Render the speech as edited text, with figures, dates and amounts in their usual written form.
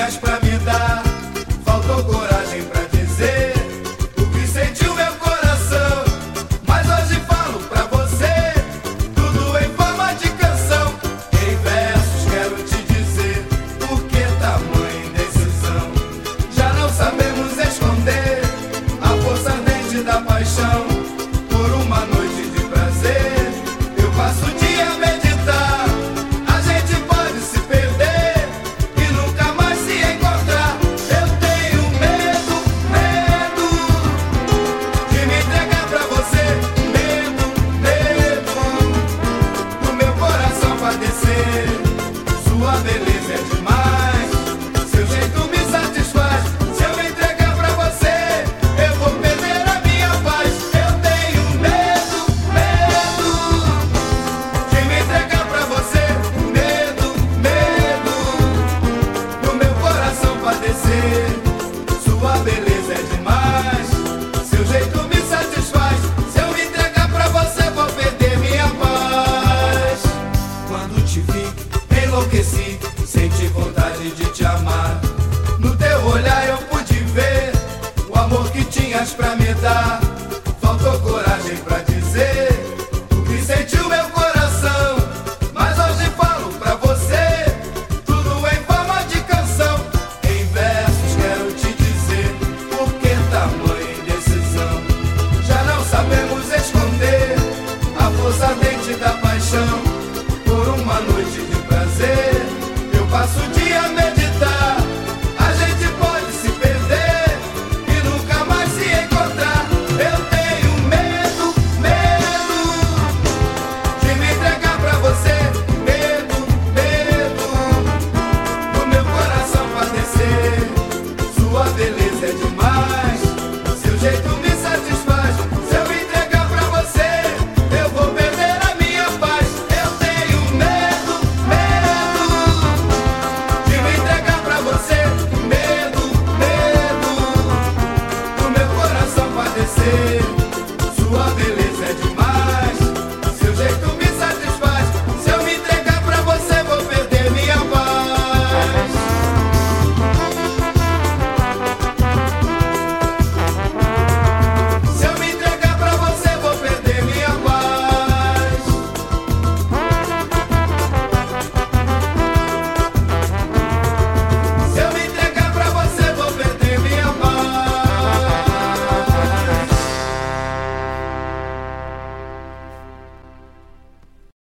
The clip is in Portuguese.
tinhas pra me dar. Faltou coragem pra dizer o que sentiu meu coração. Mas hoje falo pra você, tudo em forma de canção. Em versos quero te dizer por que tamanha indecisão. Já não sabemos esconder a força ardente da paixão. Por uma noite de prazer eu passo o dia a meditar. A gente pode se perder e nunca mais se encontrar. Eu tenho medo, medo de me entregar pra você. Medo, medo do meu coração padecer. Sua beleza é demais, seu jeito me satisfaz. Se eu me entregar pra você, eu vou perder a minha paz. Eu tenho medo, medo de me entregar pra você. Medo, medo do meu coração padecer. Sua beleza é demais, seu jeito me satisfaz. Se eu me entregar pra você, vou perder minha paz. Quando te vi, enlouqueci, senti vontade de te amar. No teu olhar eu pude ver o amor que tinhas pra me dar. Faltou coragem pra